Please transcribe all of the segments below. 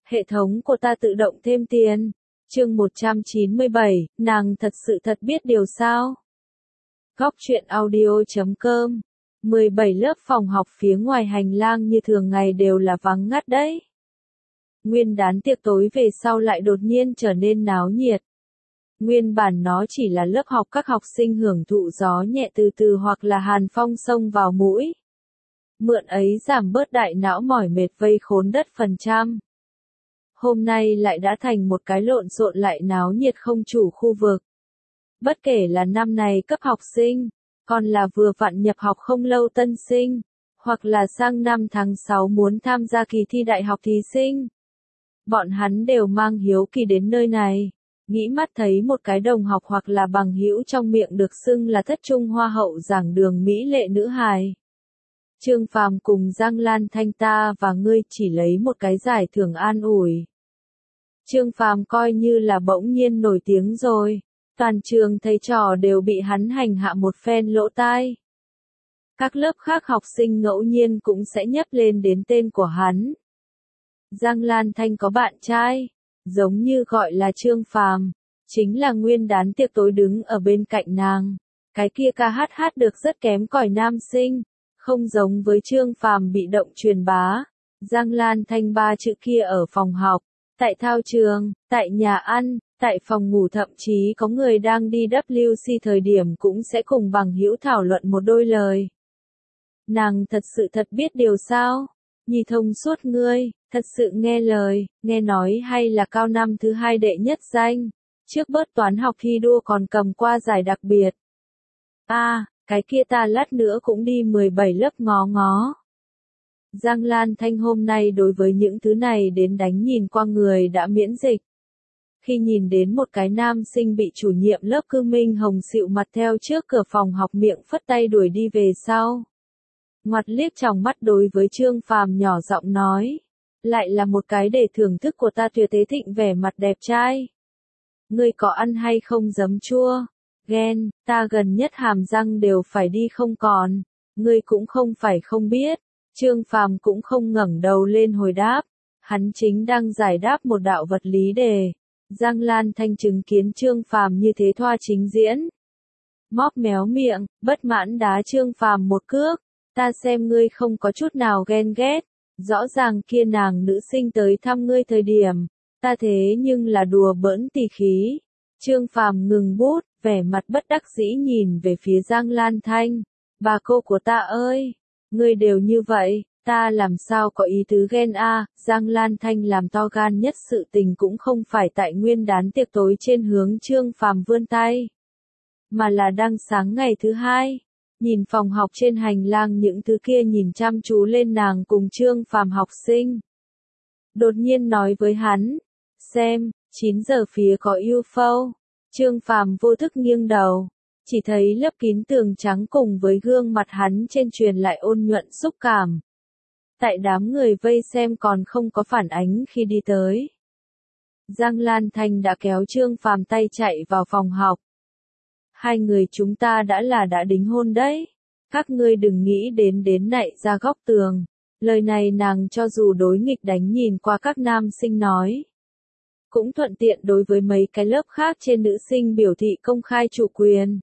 Hệ thống của ta tự động thêm tiền. Chương 197, nàng thật sự thật biết điều sao? Góc truyện audio.com 17 lớp phòng học phía ngoài hành lang như thường ngày đều là vắng ngắt đấy. Nguyên đán tiệc tối về sau lại đột nhiên trở nên náo nhiệt. Nguyên bản nó chỉ là lớp học các học sinh hưởng thụ gió nhẹ từ từ hoặc là hàn phong xông vào mũi. Mượn ấy giảm bớt đại não mỏi mệt vây khốn đất phần trăm. Hôm nay lại đã thành một cái lộn xộn lại náo nhiệt không chủ khu vực. Bất kể là năm này cấp học sinh, còn là vừa vặn nhập học không lâu tân sinh, hoặc là sang năm tháng 6 muốn tham gia kỳ thi đại học thí sinh. Bọn hắn đều mang hiếu kỳ đến nơi này, nghĩ mắt thấy một cái đồng học hoặc là bằng hữu trong miệng được xưng là thất trung hoa hậu giảng đường mỹ lệ nữ hài. Trương Phàm cùng Giang Lan Thanh ta và ngươi chỉ lấy một cái giải thưởng an ủi. Trương Phàm coi như là bỗng nhiên nổi tiếng rồi, toàn trường thầy trò đều bị hắn hành hạ một phen lỗ tai. Các lớp khác học sinh ngẫu nhiên cũng sẽ nhấp lên đến tên của hắn. Giang Lan Thanh có bạn trai, giống như gọi là Trương Phàm, chính là nguyên đán tiệc tối đứng ở bên cạnh nàng. Cái kia ca hát được rất kém cỏi nam sinh, không giống với Trương Phàm bị động truyền bá. Giang Lan Thanh ba chữ kia ở phòng học, tại thao trường, tại nhà ăn, tại phòng ngủ, thậm chí có người đang đi WC thời điểm cũng sẽ cùng bằng hữu thảo luận một đôi lời. Nàng thật sự thật biết điều sao? Nhi thông suốt ngươi, thật sự nghe lời, nghe nói hay là cao năm thứ 2 đệ nhất danh. Trước bớt toán học thi đua còn cầm qua giải đặc biệt. Cái kia ta lát nữa cũng đi 17 lớp ngó ngó. Giang Lan Thanh hôm nay đối với những thứ này đến đánh nhìn qua người đã miễn dịch. Khi nhìn đến một cái nam sinh bị chủ nhiệm lớp Cư Minh Hồng xịu mặt theo trước cửa phòng học miệng phất tay đuổi đi về sau. Ngoặt liếc tròng mắt đối với Trương Phàm nhỏ giọng nói. Lại là một cái để thưởng thức của ta tuyệt thế thịnh vẻ mặt đẹp trai. Ngươi có ăn hay không giấm chua? Ghen, ta gần nhất hàm răng đều phải đi không còn. Ngươi cũng không phải không biết. Trương Phàm cũng không ngẩng đầu lên hồi đáp. Hắn chính đang giải đáp một đạo vật lý đề. Giang Lan Thanh chứng kiến Trương Phàm như thế thoa chính diễn. Móc méo miệng, bất mãn đá Trương Phàm một cước. Ta xem ngươi không có chút nào ghen ghét. Rõ ràng kia nàng nữ sinh tới thăm ngươi thời điểm. Ta thế nhưng là đùa bỡn tỉ khí. Trương Phàm ngừng bút, vẻ mặt bất đắc dĩ nhìn về phía Giang Lan Thanh. Bà cô của ta ơi! Ngươi đều như vậy, ta làm sao có ý tứ ghen a? Giang Lan Thanh làm to gan nhất sự tình cũng không phải tại nguyên đán tiệc tối trên hướng Trương Phàm vươn tay. Mà là đang sáng ngày thứ 2. Nhìn phòng học trên hành lang những thứ kia nhìn chăm chú lên nàng cùng Trương Phàm học sinh. Đột nhiên nói với hắn, xem, 9 giờ phía có UFO. Trương Phàm vô thức nghiêng đầu, chỉ thấy lớp kín tường trắng cùng với gương mặt hắn trên truyền lại ôn nhuận xúc cảm. Tại đám người vây xem còn không có phản ánh khi đi tới. Giang Lan Thanh đã kéo Trương Phàm tay chạy vào phòng học. Hai người chúng ta đã đính hôn đấy. Các ngươi đừng nghĩ đến nạy ra góc tường. Lời này nàng cho dù đối nghịch đánh nhìn qua các nam sinh nói. Cũng thuận tiện đối với mấy cái lớp khác trên nữ sinh biểu thị công khai chủ quyền.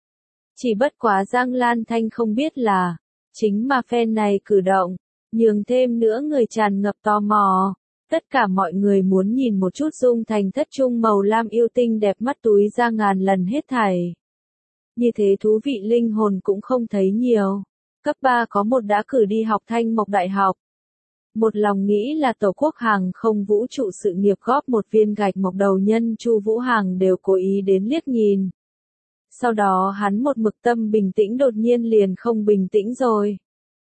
Chỉ bất quá Giang Lan Thanh không biết là, chính mà fan này cử động, nhường thêm nữa người tràn ngập tò mò. Tất cả mọi người muốn nhìn một chút Dung Thành thất trung màu lam yêu tinh đẹp mắt túi ra ngàn lần hết thảy. Như thế thú vị linh hồn cũng không thấy nhiều. Cấp 3 có một đã cử đi học Thanh Mộc Đại học. Một lòng nghĩ là tổ quốc hàng không vũ trụ sự nghiệp góp một viên gạch mộc đầu nhân Chu Vũ Hàng đều cố ý đến liếc nhìn. Sau đó hắn một mực tâm bình tĩnh đột nhiên liền không bình tĩnh rồi.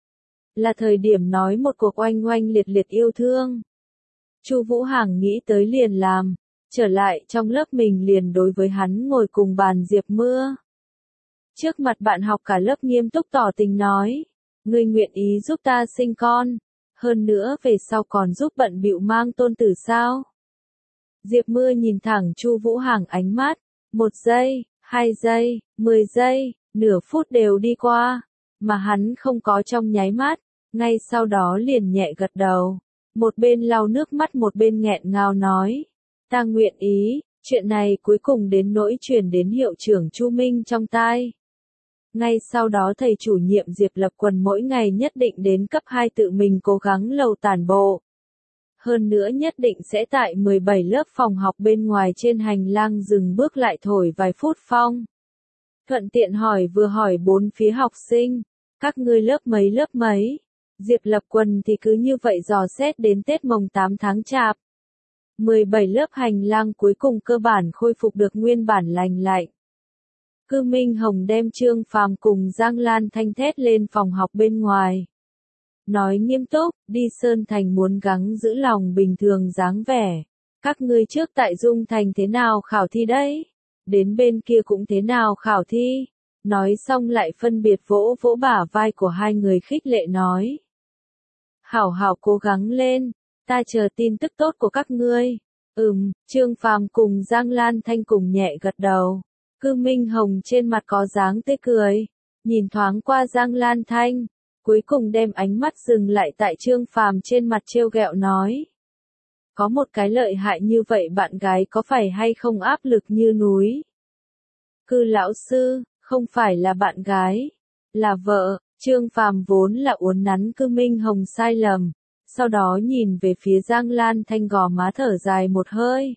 Là thời điểm nói một cuộc oanh oanh liệt liệt yêu thương. Chu Vũ Hàng nghĩ tới liền làm, trở lại trong lớp mình liền đối với hắn ngồi cùng bàn Diệp Mưa. Trước mặt bạn học cả lớp nghiêm túc tỏ tình nói, ngươi nguyện ý giúp ta sinh con, hơn nữa về sau còn giúp bận bịu mang tôn tử sao? Diệp Mưa nhìn thẳng Chu Vũ Hàng ánh mắt, 1 giây, 2 giây, 10 giây, nửa phút đều đi qua, mà hắn không có trong nháy mắt, ngay sau đó liền nhẹ gật đầu. Một bên lau nước mắt một bên nghẹn ngào nói. Ta nguyện ý, chuyện này cuối cùng đến nỗi truyền đến hiệu trưởng Chu Minh trong tai. Ngay sau đó thầy chủ nhiệm Diệp Lập Quần mỗi ngày nhất định đến cấp 2 tự mình cố gắng lầu tản bộ. Hơn nữa nhất định sẽ tại 17 lớp phòng học bên ngoài trên hành lang dừng bước lại thổi vài phút phong. Thuận tiện hỏi vừa hỏi bốn phía học sinh, các ngươi lớp mấy? Diệp Lập Quần thì cứ như vậy dò xét đến Tết Mồng 8 tháng Chạp. 17 lớp hành lang cuối cùng cơ bản khôi phục được nguyên bản lành lạnh. Cư Minh Hồng đem Trương Phàm cùng Giang Lan Thanh thét lên phòng học bên ngoài. Nói nghiêm túc, đi Sơn Thành muốn gắng giữ lòng bình thường dáng vẻ. Các ngươi trước tại Dung Thành thế nào khảo thi đấy? Đến bên kia cũng thế nào khảo thi? Nói xong lại phân biệt vỗ vỗ bả vai của hai người khích lệ nói. Hảo hảo cố gắng lên, ta chờ tin tức tốt của các ngươi. Trương Phàm cùng Giang Lan Thanh cùng nhẹ gật đầu. Cư Minh Hồng trên mặt có dáng tươi cười, nhìn thoáng qua Giang Lan Thanh, cuối cùng đem ánh mắt dừng lại tại Trương Phàm trên mặt trêu ghẹo nói. Có một cái lợi hại như vậy bạn gái có phải hay không áp lực như núi? Cư lão sư, không phải là bạn gái, là vợ. Trương Phàm vốn là uốn nắn Cư Minh Hồng sai lầm, sau đó nhìn về phía Giang Lan Thanh gò má thở dài một hơi.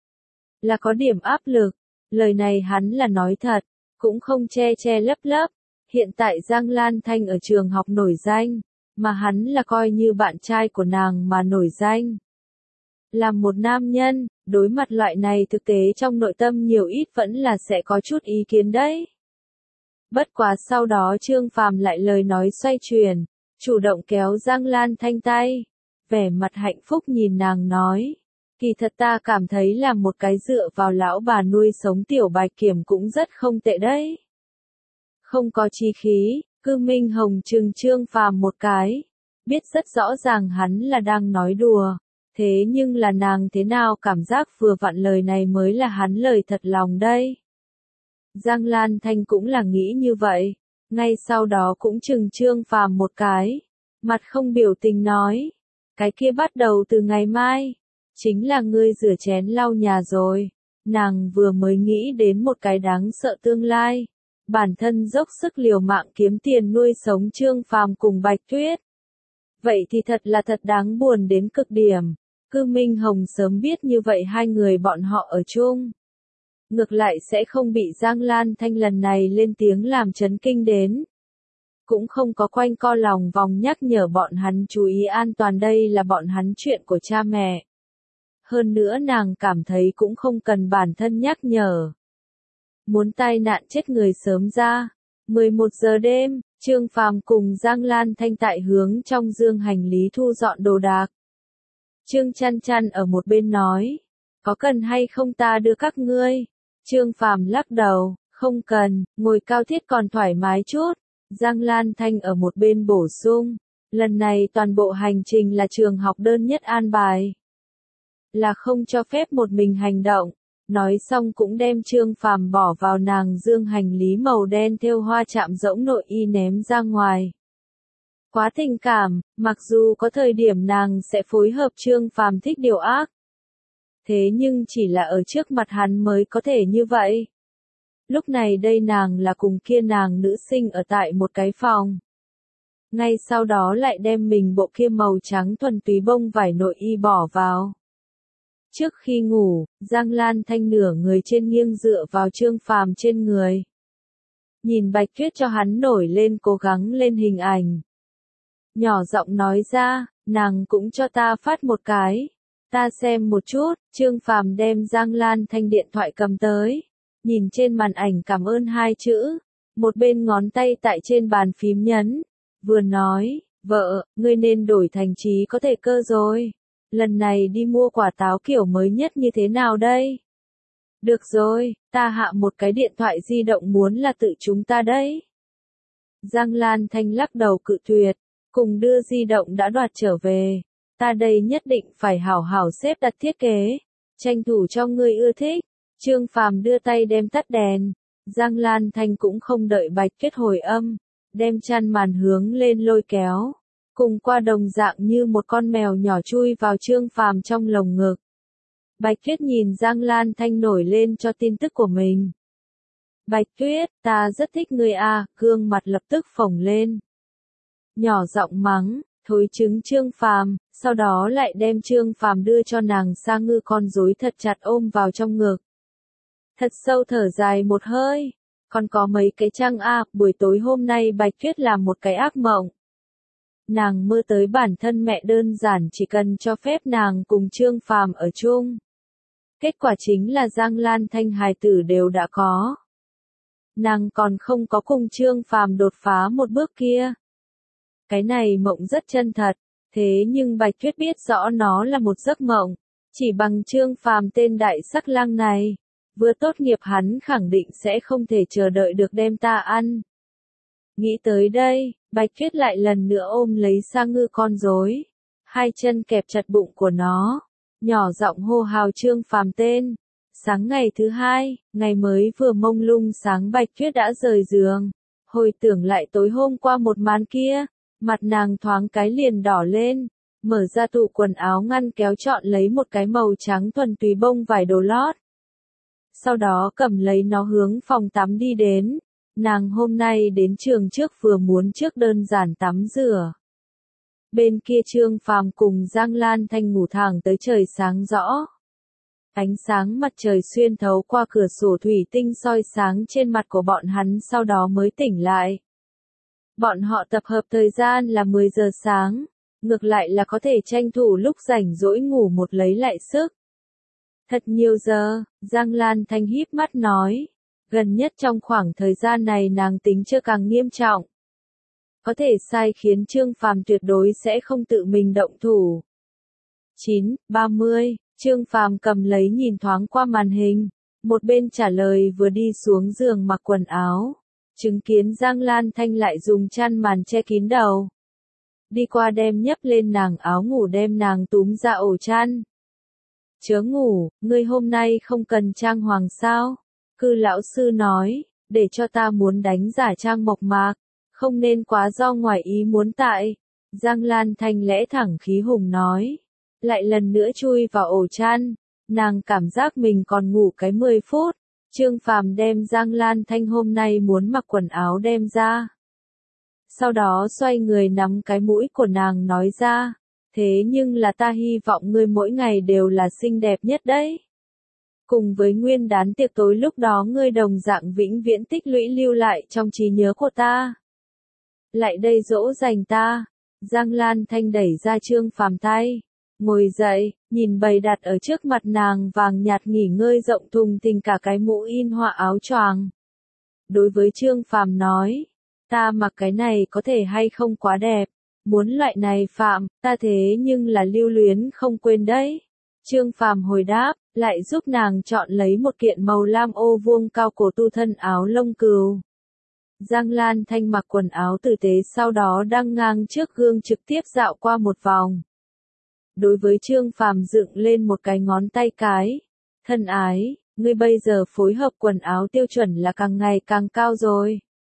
Là có điểm áp lực, lời này hắn là nói thật, cũng không che che lấp lấp. Hiện tại Giang Lan Thanh ở trường học nổi danh, mà hắn là coi như bạn trai của nàng mà nổi danh. Làm một nam nhân, đối mặt loại này thực tế trong nội tâm nhiều ít vẫn là sẽ có chút ý kiến đấy. Bất quá sau đó Trương Phàm lại lời nói xoay chuyển, chủ động kéo Giang Lan Thanh tay, vẻ mặt hạnh phúc nhìn nàng nói. Kỳ thật ta cảm thấy là một cái dựa vào lão bà nuôi sống tiểu bạch kiểm cũng rất không tệ đấy. Không có chí khí, Cư Minh Hồng trừng Trương Phàm một cái, biết rất rõ ràng hắn là đang nói đùa, thế nhưng là nàng thế nào cảm giác vừa vặn lời này mới là hắn lời thật lòng đây. Giang Lan Thanh cũng là nghĩ như vậy, ngay sau đó cũng trừng Trương Phàm một cái, mặt không biểu tình nói, cái kia bắt đầu từ ngày mai, chính là ngươi rửa chén lau nhà rồi. Nàng vừa mới nghĩ đến một cái đáng sợ tương lai, bản thân dốc sức liều mạng kiếm tiền nuôi sống Trương Phàm cùng Bạch Tuyết. Vậy thì thật là thật đáng buồn đến cực điểm. Cư Minh Hồng sớm biết như vậy hai người bọn họ ở chung, ngược lại sẽ không bị Giang Lan Thanh lần này lên tiếng làm chấn kinh đến. Cũng không có quanh co lòng vòng nhắc nhở bọn hắn chú ý an toàn, đây là bọn hắn chuyện của cha mẹ. Hơn nữa nàng cảm thấy cũng không cần bản thân nhắc nhở. Muốn tai nạn chết người sớm ra. 11 giờ đêm, Trương Phàm cùng Giang Lan Thanh tại hướng trong dương hành lý thu dọn đồ đạc. Trương Chăn Chăn ở một bên nói, có cần hay không ta đưa các ngươi? Trương Phàm lắc đầu, không cần, ngồi cao thiết còn thoải mái chút. Giang Lan Thanh ở một bên bổ sung, lần này toàn bộ hành trình là trường học đơn nhất an bài, là không cho phép một mình hành động. Nói xong cũng đem Trương Phàm bỏ vào nàng dương hành lý màu đen thêu hoa chạm rỗng nội y ném ra ngoài. Quá tình cảm, mặc dù có thời điểm nàng sẽ phối hợp Trương Phàm thích điều ác. Thế nhưng chỉ là ở trước mặt hắn mới có thể như vậy. Lúc này đây nàng là cùng kia nàng nữ sinh ở tại một cái phòng. Ngay sau đó lại đem mình bộ kia màu trắng thuần túy bông vải nội y bỏ vào. Trước khi ngủ, Giang Lan Thanh nửa người trên nghiêng dựa vào Trương Phàm trên người. Nhìn Bạch Tuyết cho hắn nổi lên cố gắng lên hình ảnh. Nhỏ giọng nói ra, nàng cũng cho ta phát một cái. Ta xem một chút. Trương Phàm đem Giang Lan Thanh điện thoại cầm tới. Nhìn trên màn ảnh cảm ơn hai chữ. Một bên ngón tay tại trên bàn phím nhấn. Vừa nói, vợ, ngươi nên đổi thành trí có thể cơ rồi. Lần này đi mua quả táo kiểu mới nhất như thế nào đây? Được rồi, ta hạ một cái điện thoại di động muốn là tự chúng ta đấy. Giang Lan Thanh lắc đầu cự tuyệt, cùng đưa di động đã đoạt trở về. Ta đây nhất định phải hảo hảo xếp đặt thiết kế, tranh thủ cho ngươi ưa thích. Trương Phàm đưa tay đem tắt đèn. Giang Lan Thanh cũng không đợi Bạch Tuyết hồi âm, đem chăn màn hướng lên lôi kéo. cùng qua đồng dạng như một con mèo nhỏ chui vào Trương Phàm trong lồng ngực. Bạch Tuyết nhìn Giang Lan Thanh nổi lên cho tin tức của mình. Bạch Tuyết, ta rất thích ngươi à, gương mặt lập tức phồng lên. Nhỏ giọng mắng, thối trứng Trương Phàm, sau đó lại đem Trương Phàm đưa cho nàng Sa Ngư con rối thật chặt ôm vào trong ngực. Thật sâu thở dài một hơi, còn có mấy cái chăng à, buổi tối hôm nay Bạch Tuyết làm một cái ác mộng. Nàng mơ tới bản thân mẹ đơn giản chỉ cần cho phép nàng cùng Trương Phàm ở chung. Kết quả chính là Giang Lan Thanh hài tử đều đã có. Nàng còn không có cùng Trương Phàm đột phá một bước kia. Cái này mộng rất chân thật, thế nhưng Bạch Tuyết biết rõ nó là một giấc mộng, chỉ bằng Trương Phàm tên đại sắc lang này, vừa tốt nghiệp hắn khẳng định sẽ không thể chờ đợi được đem ta ăn. Nghĩ tới đây, Bạch Tuyết lại lần nữa ôm lấy Sa Ngư con rối, hai chân kẹp chặt bụng của nó, nhỏ giọng hô hào Trương Phàm tên. Sáng ngày thứ hai, ngày mới vừa mông lung sáng Bạch Tuyết đã rời giường, hồi tưởng lại tối hôm qua một màn kia, mặt nàng thoáng cái liền đỏ lên, mở ra tủ quần áo ngăn kéo chọn lấy một cái màu trắng thuần túy bông vải đồ lót. Sau đó cầm lấy nó hướng phòng tắm đi đến, nàng hôm nay đến trường trước vừa muốn trước đơn giản tắm rửa. Bên kia Trương Phàm cùng Giang Lan Thanh ngủ thẳng tới trời sáng rõ. Ánh sáng mặt trời xuyên thấu qua cửa sổ thủy tinh soi sáng trên mặt của bọn hắn sau đó mới tỉnh lại. Bọn họ tập hợp thời gian là 10 giờ sáng, ngược lại là có thể tranh thủ lúc rảnh rỗi ngủ một lấy lại sức. Thật nhiều giờ, Giang Lan Thanh híp mắt nói, gần nhất trong khoảng thời gian này nàng tính chưa càng nghiêm trọng. Có thể sai khiến Trương Phàm tuyệt đối sẽ không tự mình động thủ. 9:30, Trương Phàm cầm lấy nhìn thoáng qua màn hình, một bên trả lời vừa đi xuống giường mặc quần áo, chứng kiến Giang Lan Thanh lại dùng chăn màn che kín đầu. Đi qua đem nhấc lên nàng áo ngủ đem nàng túm ra ổ chăn. Chớ ngủ, ngươi hôm nay không cần trang hoàng sao? Cư lão sư nói, để cho ta muốn đánh giả trang mộc mạc, không nên quá do ngoài ý muốn tại. Giang Lan Thanh lẽ thẳng khí hùng nói, lại lần nữa chui vào ổ chăn, nàng cảm giác mình còn ngủ cái 10 phút. Trương Phàm đem Giang Lan Thanh hôm nay muốn mặc quần áo đem ra. Sau đó xoay người nắm cái mũi của nàng nói ra, thế nhưng là ta hy vọng ngươi mỗi ngày đều là xinh đẹp nhất đấy. Cùng với nguyên đán tiệc tối lúc đó ngươi đồng dạng vĩnh viễn tích lũy lưu lại trong trí nhớ của ta. Lại đây dỗ dành ta. Giang Lan Thanh đẩy ra Trương Phàm tay, ngồi dậy, nhìn bày đặt ở trước mặt nàng vàng nhạt nghỉ ngơi rộng thùng thình cả cái mũ in họa áo choàng. Đối với Trương Phàm nói, ta mặc cái này có thể hay không quá đẹp, muốn loại này Phạm, ta thế nhưng là lưu luyến không quên đấy. Trương Phàm hồi đáp, lại giúp nàng chọn lấy một kiện màu lam ô vuông cao cổ tu thân áo lông cừu. Giang Lan Thanh mặc quần áo tử tế sau đó đang ngang trước gương trực tiếp dạo qua một vòng. Đối với Trương Phàm dựng lên một cái ngón tay cái. Thân ái, ngươi bây giờ phối hợp quần áo tiêu chuẩn là càng ngày càng cao rồi.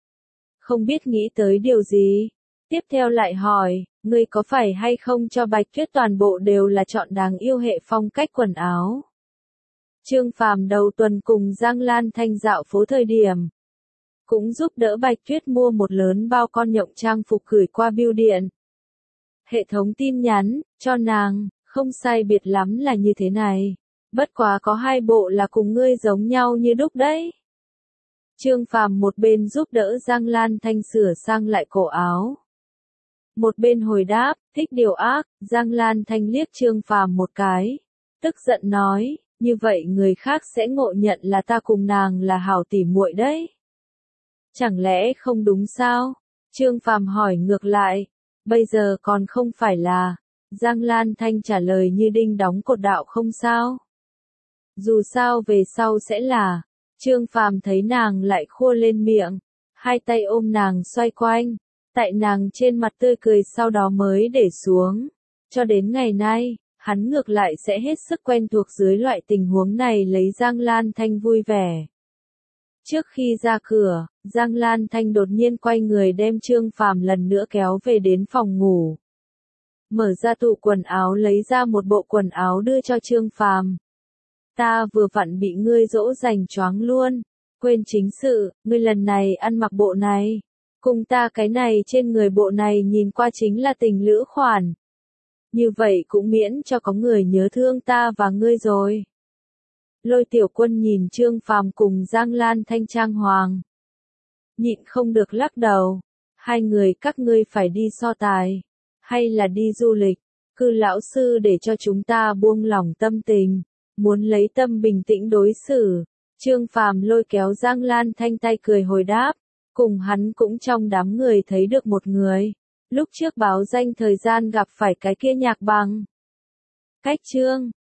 Không biết nghĩ tới điều gì. Tiếp theo lại hỏi, ngươi có phải hay không cho Bạch Tuyết toàn bộ đều là chọn đáng yêu hệ phong cách quần áo. Trương Phàm đầu tuần cùng Giang Lan Thanh dạo phố thời điểm. Cũng giúp đỡ Bạch Tuyết mua một lớn bao con nhộng trang phục gửi qua bưu điện. Hệ thống tin nhắn, cho nàng, không sai biệt lắm là như thế này. Bất quá có 2 bộ là cùng ngươi giống nhau như đúc đấy. Trương Phàm một bên giúp đỡ Giang Lan Thanh sửa sang lại cổ áo. Một bên hồi đáp, thích điều ác, Giang Lan Thanh liếc Trương Phàm một cái. Tức giận nói, như vậy người khác sẽ ngộ nhận là ta cùng nàng là hảo tỉ muội đấy. Chẳng lẽ không đúng sao? Trương Phàm hỏi ngược lại, bây giờ còn không phải là. Giang Lan Thanh trả lời như đinh đóng cột đạo không sao. Dù sao về sau sẽ là. Trương Phàm thấy nàng lại khua lên miệng, hai tay ôm nàng xoay quanh, tại nàng trên mặt tươi cười sau đó mới để xuống. Cho đến ngày nay, hắn ngược lại sẽ hết sức quen thuộc dưới loại tình huống này lấy Giang Lan Thanh vui vẻ. Trước khi ra cửa, Giang Lan Thanh đột nhiên quay người đem Trương Phàm lần nữa kéo về đến phòng ngủ. mở ra tủ quần áo lấy ra một bộ quần áo đưa cho Trương Phàm. Ta vừa vặn bị ngươi dỗ dành choáng luôn, quên chính sự, ngươi lần này ăn mặc bộ này, cùng ta cái này trên người bộ này nhìn qua chính là tình lữ khoản. Như vậy cũng miễn cho có người nhớ thương ta và ngươi rồi. Lôi Tiểu Quân nhìn Trương Phàm cùng Giang Lan Thanh trang hoàng, nhịn không được lắc đầu. Hai người các ngươi phải đi so tài, hay là đi du lịch, Cư lão sư để cho chúng ta buông lỏng tâm tình, muốn lấy tâm bình tĩnh đối xử. Trương Phàm lôi kéo Giang Lan Thanh tay cười hồi đáp, cùng hắn cũng trong đám người thấy được một người, lúc trước báo danh thời gian gặp phải cái kia Nhạc Bằng. Cách Trương